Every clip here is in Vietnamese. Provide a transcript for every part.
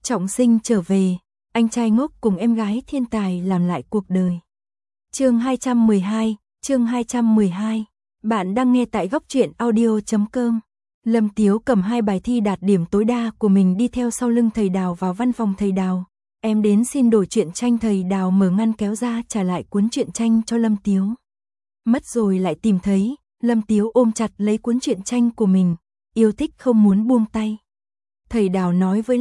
Trọng sinh trở về, anh trai ngốc cùng em gái thiên tài làm lại cuộc đời. Chương 212. Bạn đang nghe tại góc truyện audio.com. Lâm Tiếu cầm 2 bài thi đạt điểm tối đa của mình đi theo sau lưng thầy Đào vào văn phòng thầy Đào. Em đến xin đổi truyện tranh, thầy Đào mở ngăn kéo ra trả lại cuốn truyện tranh cho Lâm Tiếu. Mất rồi lại tìm thấy, Lâm Tiếu ôm chặt lấy cuốn truyện tranh của mình, yêu thích không muốn buông tay. Thầy Đào nói với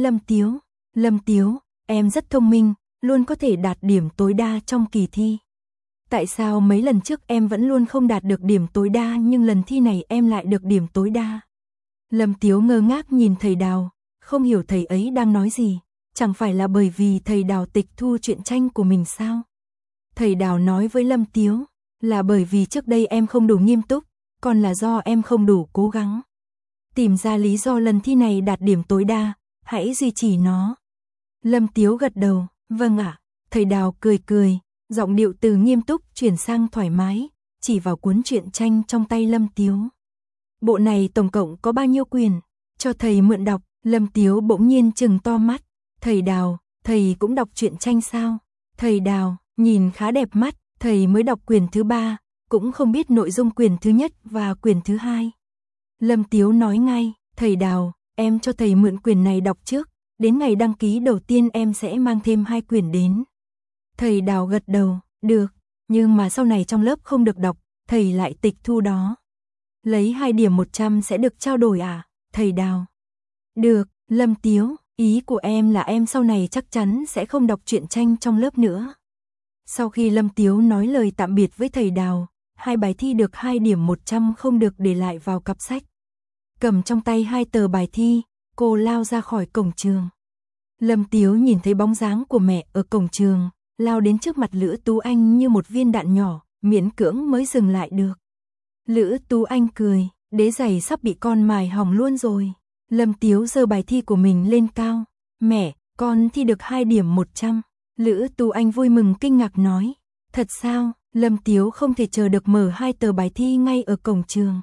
Lâm Tiếu, em rất thông minh, luôn có thể đạt điểm tối đa trong kỳ thi. Tại sao mấy lần trước em vẫn luôn không đạt được điểm tối đa nhưng lần thi này em lại được điểm tối đa? Lâm Tiếu ngơ ngác nhìn thầy Đào, không hiểu thầy ấy đang nói gì, chẳng phải là bởi vì thầy Đào tịch thu truyện tranh của mình sao? Thầy Đào nói với Lâm Tiếu, là bởi vì trước đây em không đủ nghiêm túc, còn là do em không đủ cố gắng. Tìm ra lý do lần thi này đạt điểm tối đa, hãy duy trì nó. Lâm Tiếu gật đầu, vâng ạ. Thầy Đào cười, giọng điệu từ nghiêm túc chuyển sang thoải mái, chỉ vào cuốn truyện tranh trong tay Lâm Tiếu. Bộ này tổng cộng có bao nhiêu quyển? Cho thầy mượn đọc. Lâm Tiếu bỗng nhiên trừng to mắt. Thầy Đào, thầy cũng đọc truyện tranh sao? Thầy Đào, nhìn khá đẹp mắt, thầy mới đọc quyển thứ 3, cũng không biết nội dung quyển thứ nhất và quyển thứ 2. Lâm Tiếu nói ngay, thầy Đào, em cho thầy mượn quyển này đọc trước, đến ngày đăng ký đầu tiên em sẽ mang thêm 2 quyển đến. Thầy Đào gật đầu, được, nhưng mà sau này trong lớp không được đọc, thầy lại tịch thu đó. Lấy 2 điểm 100 sẽ được trao đổi à, thầy Đào? Được, Lâm Tiếu, ý của em là em sau này chắc chắn sẽ không đọc truyện tranh trong lớp nữa. Sau khi Lâm Tiếu nói lời tạm biệt với thầy Đào, 2 bài thi được 2 điểm 100 không được để lại vào cặp sách. Cầm trong tay 2 tờ bài thi, cô lao ra khỏi cổng trường. Lâm Tiếu nhìn thấy bóng dáng của mẹ ở cổng trường, lao đến trước mặt Lữ Tú Anh như một viên đạn nhỏ, miễn cưỡng mới dừng lại được. Lữ Tú Anh cười, đế giày sắp bị con mài hỏng luôn rồi. Lâm Tiếu giơ bài thi của mình lên cao, mẹ, con thi được 2 điểm 100. Lữ Tú Anh vui mừng kinh ngạc nói, thật sao? Lâm Tiếu không thể chờ được mở 2 tờ bài thi ngay ở cổng trường.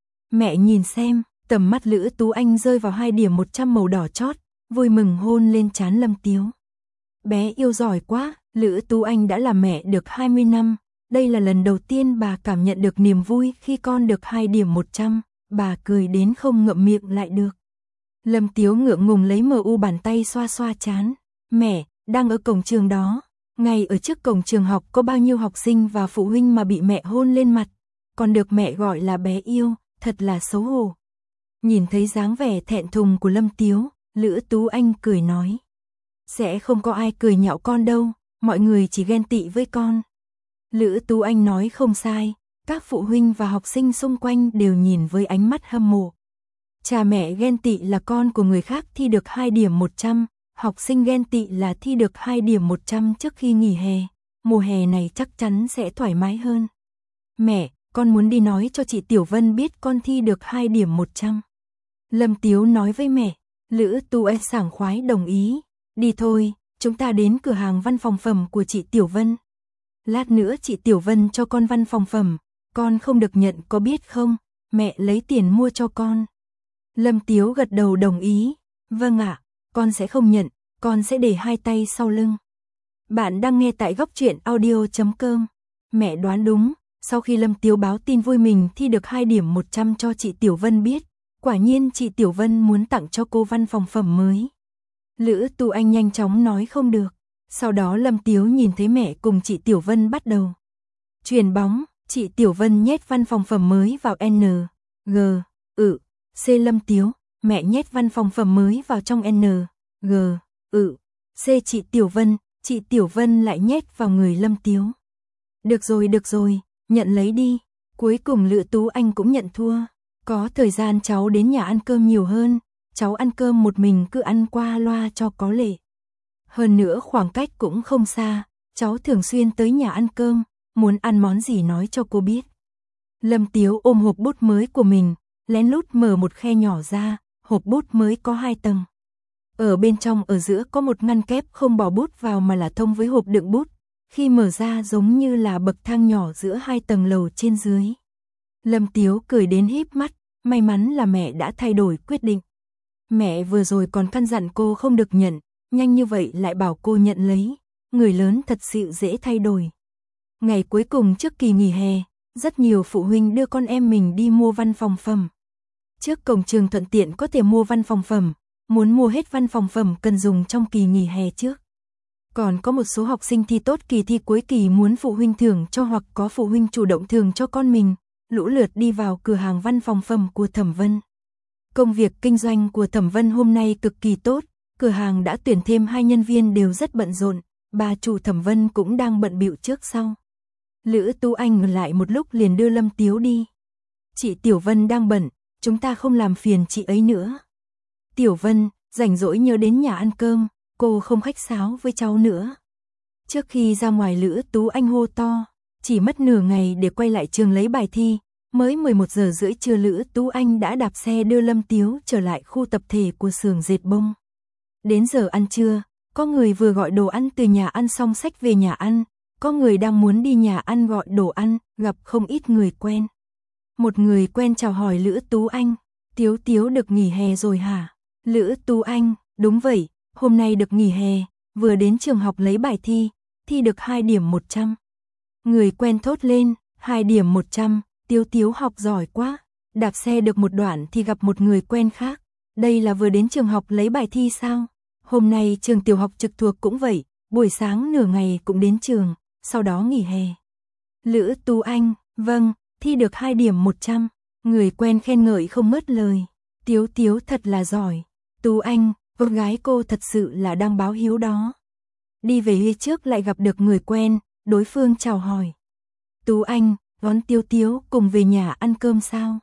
Mẹ nhìn xem, tầm mắt Lữ Tú Anh rơi vào 2 điểm 100 màu đỏ chót, vui mừng hôn lên trán Lâm Tiếu. Bé yêu giỏi quá, Lữ Tú Anh đã làm mẹ được 20 năm, đây là lần đầu tiên bà cảm nhận được niềm vui khi con được 2 điểm 100, bà cười đến không ngậm miệng lại được. Lâm Tiếu ngượng ngùng lấy MU bàn tay xoa xoa trán, mẹ, đang ở cổng trường đó, ngay ở trước cổng trường học có bao nhiêu học sinh và phụ huynh mà bị mẹ hôn lên mặt, còn được mẹ gọi là bé yêu, thật là xấu hổ. Nhìn thấy dáng vẻ thẹn thùng của Lâm Tiếu, Lữ Tú Anh cười nói, sẽ không có ai cười nhạo con đâu, mọi người chỉ ghen tị với con. Lữ Tú Anh nói không sai, các phụ huynh và học sinh xung quanh đều nhìn với ánh mắt hâm mộ. Cha mẹ ghen tị là con của người khác thi được 2 điểm 100, học sinh ghen tị là thi được 2 điểm 100 trước khi nghỉ hè, mùa hè này chắc chắn sẽ thoải mái hơn. Mẹ, con muốn đi nói cho chị Tiểu Vân biết con thi được 2 điểm 100. Lâm Tiếu nói với mẹ, Lữ Tú Anh sảng khoái đồng ý, đi thôi, chúng ta đến cửa hàng văn phòng phẩm của chị Tiểu Vân. Lát nữa chị Tiểu Vân cho con văn phòng phẩm, con không được nhận có biết không, mẹ lấy tiền mua cho con. Lâm Tiếu gật đầu đồng ý, vâng ạ, con sẽ không nhận, con sẽ để 2 tay sau lưng. Bạn đang nghe tại góc truyện audio.com. Mẹ đoán đúng, sau khi Lâm Tiếu báo tin vui mình thi được 2 điểm 100 cho chị Tiểu Vân biết, quả nhiên chị Tiểu Vân muốn tặng cho cô văn phòng phẩm mới. Lữ Tú Anh nhanh chóng nói không được. Sau đó Lâm Tiếu nhìn thấy mẹ cùng chị Tiểu Vân bắt đầu chuyền bóng, chị Tiểu Vân nhét văn phòng phẩm mới vào N, G, C. Lâm Tiếu, mẹ nhét văn phòng phẩm mới vào trong N, G, C. Chị Tiểu Vân lại nhét vào người Lâm Tiếu. Được rồi, nhận lấy đi. Cuối cùng Lữ Tú Anh cũng nhận thua. Có thời gian cháu đến nhà ăn cơm nhiều hơn, cháu ăn cơm một mình cứ ăn qua loa cho có lệ. Hơn nữa khoảng cách cũng không xa, cháu thường xuyên tới nhà ăn cơm, muốn ăn món gì nói cho cô biết. Lâm Tiếu ôm hộp bút mới của mình, lén lút mở một khe nhỏ ra, hộp bút mới có 2 tầng. Ở bên trong ở giữa có một ngăn kép không bỏ bút vào mà là thông với hộp đựng bút, khi mở ra giống như là bậc thang nhỏ giữa 2 tầng lầu trên dưới. Lâm Tiếu cười đến híp mắt, may mắn là mẹ đã thay đổi quyết định. Mẹ vừa rồi còn căn dặn cô không được nhận, nhanh như vậy lại bảo cô nhận lấy, người lớn thật sự dễ thay đổi. Ngày cuối cùng trước kỳ nghỉ hè, rất nhiều phụ huynh đưa con em mình đi mua văn phòng phẩm. Trước cổng trường thuận tiện có thể mua văn phòng phẩm, muốn mua hết văn phòng phẩm cần dùng trong kỳ nghỉ hè trước. Còn có một số học sinh thi tốt kỳ thi cuối kỳ muốn phụ huynh thưởng cho hoặc có phụ huynh chủ động thưởng cho con mình, lũ lượt đi vào cửa hàng văn phòng phẩm của Thẩm Vân. Công việc kinh doanh của Thẩm Vân hôm nay cực kỳ tốt, cửa hàng đã tuyển thêm 2 nhân viên đều rất bận rộn, bà chủ Thẩm Vân cũng đang bận bịu trước sau. Lữ Tú Anh ngừng lại một lúc liền đưa Lâm Tiếu đi. Chị Tiểu Vân đang bận, chúng ta không làm phiền chị ấy nữa. Tiểu Vân, rảnh rỗi nhớ đến nhà ăn cơm, cô không khách sáo với cháu nữa. Trước khi ra ngoài Lữ Tú Anh hô to, chỉ mất nửa ngày để quay lại trường lấy bài thi, mới 11 giờ rưỡi trưa Lữ Tú Anh đã đạp xe đưa Lâm Tiếu trở lại khu tập thể của xưởng dệt bông. Đến giờ ăn trưa, có người vừa gọi đồ ăn từ nhà ăn xong xách về nhà ăn, có người đang muốn đi nhà ăn gọi đồ ăn, gặp không ít người quen. Một người quen chào hỏi Lữ Tú Anh, Tiếu Tiếu được nghỉ hè rồi hả? Lữ Tú Anh, đúng vậy, hôm nay được nghỉ hè, vừa đến trường học lấy bài thi, thi được 2 điểm 100. Người quen thốt lên, 2 điểm 100, Tiếu Tiếu học giỏi quá. Đạp xe được một đoạn thì gặp một người quen khác, đây là vừa đến trường học lấy bài thi sao? Hôm nay trường tiểu học trực thuộc cũng vậy, buổi sáng nửa ngày cũng đến trường, sau đó nghỉ hè. Lữ Tú Anh, vâng, thi được 2 điểm 100, người quen khen ngợi không mất lời. Tiếu Tiếu thật là giỏi. Tú Anh, con gái cô thật sự là đang báo hiếu đó. Đi về phía trước lại gặp được người quen, đối phương chào hỏi. Tú Anh, đón Tiếu Tiếu cùng về nhà ăn cơm sao?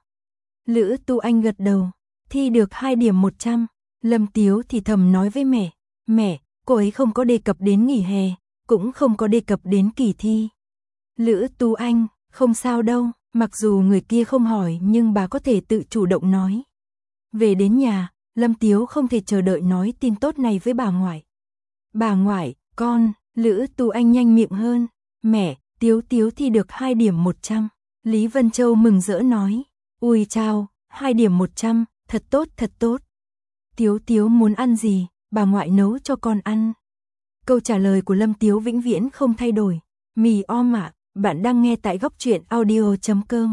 Lữ Tú Anh gật đầu, thi được 2 điểm 100. Lâm Tiếu thì thầm nói với mẹ, cô ấy không có đề cập đến nghỉ hè, cũng không có đề cập đến kỳ thi. Lữ Tú Anh, không sao đâu, mặc dù người kia không hỏi nhưng bà có thể tự chủ động nói. Về đến nhà, Lâm Tiếu không thể chờ đợi nói tin tốt này với bà ngoại. Bà ngoại, con, Lữ Tú Anh nhanh miệng hơn, mẹ, Tiếu Tiếu thi được 2 điểm 100. Lý Vân Châu mừng rỡ nói, ui chao, 2 điểm 100, thật tốt thật tốt. Tiếu Tiếu muốn ăn gì, bà ngoại nấu cho con ăn. Câu trả lời của Lâm Tiếu vĩnh viễn không thay đổi. Mì om ạ, bạn đang nghe tại góc truyện audio.com.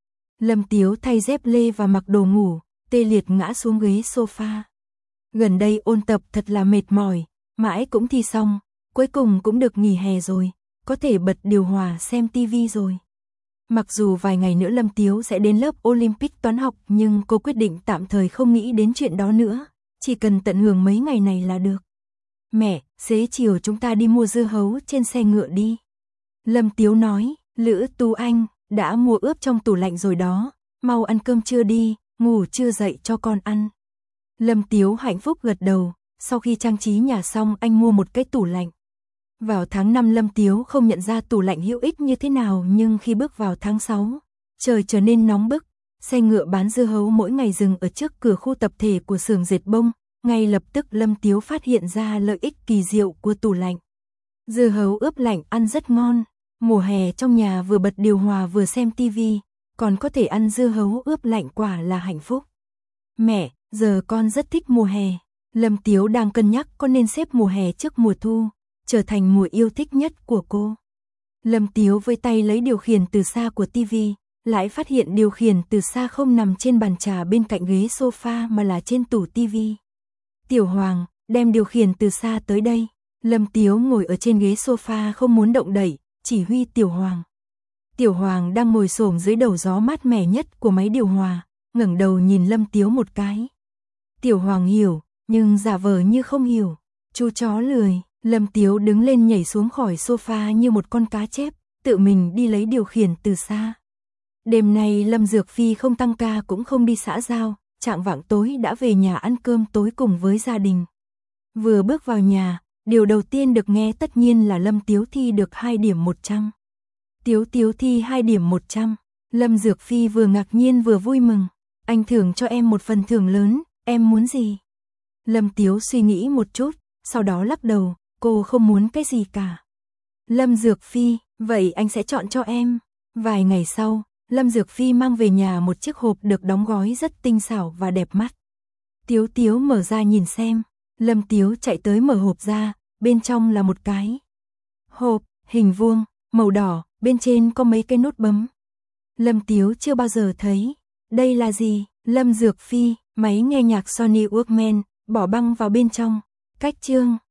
Lâm Tiếu thay dép lê và mặc đồ ngủ, tê liệt ngã xuống ghế sofa. Gần đây ôn tập thật là mệt mỏi, mãi cũng thi xong, cuối cùng cũng được nghỉ hè rồi, có thể bật điều hòa xem tivi rồi. Mặc dù vài ngày nữa Lâm Tiếu sẽ đến lớp Olympic toán học nhưng cô quyết định tạm thời không nghĩ đến chuyện đó nữa, chỉ cần tận hưởng mấy ngày này là được. Mẹ, xế chiều chúng ta đi mua dưa hấu trên xe ngựa đi. Lâm Tiếu nói, Lữ Tú Anh, đã mua ướp trong tủ lạnh rồi đó, mau ăn cơm trưa đi, ngủ chưa dậy cho con ăn. Lâm Tiếu hạnh phúc gật đầu, sau khi trang trí nhà xong anh mua một cái tủ lạnh. Vào tháng 5 Lâm Tiếu không nhận ra tủ lạnh hữu ích như thế nào nhưng khi bước vào tháng 6, trời trở nên nóng bức, xe ngựa bán dưa hấu mỗi ngày dừng ở trước cửa khu tập thể của xưởng dệt bông, ngay lập tức Lâm Tiếu phát hiện ra lợi ích kỳ diệu của tủ lạnh. Dưa hấu ướp lạnh ăn rất ngon, mùa hè trong nhà vừa bật điều hòa vừa xem tivi, còn có thể ăn dưa hấu ướp lạnh quả là hạnh phúc. Mẹ, giờ con rất thích mùa hè. Lâm Tiếu đang cân nhắc có nên xếp mùa hè trước mùa thu, trở thành mùa yêu thích nhất của cô. Lâm Tiếu với tay lấy điều khiển từ xa của tivi, lại phát hiện điều khiển từ xa không nằm trên bàn trà bên cạnh ghế sofa mà là trên tủ tivi. Tiểu Hoàng, đem điều khiển từ xa tới đây. Lâm Tiếu ngồi ở trên ghế sofa không muốn động đậy, chỉ huy Tiểu Hoàng. Tiểu Hoàng đang ngồi xổm dưới đầu gió mát mẻ nhất của máy điều hòa, ngẩng đầu nhìn Lâm Tiếu một cái. Tiểu Hoàng hiểu, nhưng giả vờ như không hiểu. Chú chó lười. Lâm Tiếu đứng lên nhảy xuống khỏi sofa như một con cá chép, tự mình đi lấy điều khiển từ xa. Đêm nay Lâm Dược Phi không tăng ca cũng không đi xã giao, chạng vạng tối đã về nhà ăn cơm tối cùng với gia đình. Vừa bước vào nhà, điều đầu tiên được nghe tất nhiên là Lâm Tiếu thi được 2 điểm 100. Tiếu Tiếu thi 2 điểm 100, Lâm Dược Phi vừa ngạc nhiên vừa vui mừng. Anh thưởng cho em một phần thưởng lớn, em muốn gì? Lâm Tiếu suy nghĩ một chút, sau đó lắc đầu, cô không muốn cái gì cả. Lâm Dược Phi, vậy anh sẽ chọn cho em. Vài ngày sau, Lâm Dược Phi mang về nhà một chiếc hộp được đóng gói rất tinh xảo và đẹp mắt. Tiếu Tiếu mở ra nhìn xem, Lâm Tiếu chạy tới mở hộp ra, bên trong là một cái hộp, hình vuông, màu đỏ, bên trên có mấy cái nút bấm. Lâm Tiếu chưa bao giờ thấy. Đây là gì? Lâm Dược Phi, máy nghe nhạc Sony Walkman, bỏ băng vào bên trong. Cách chương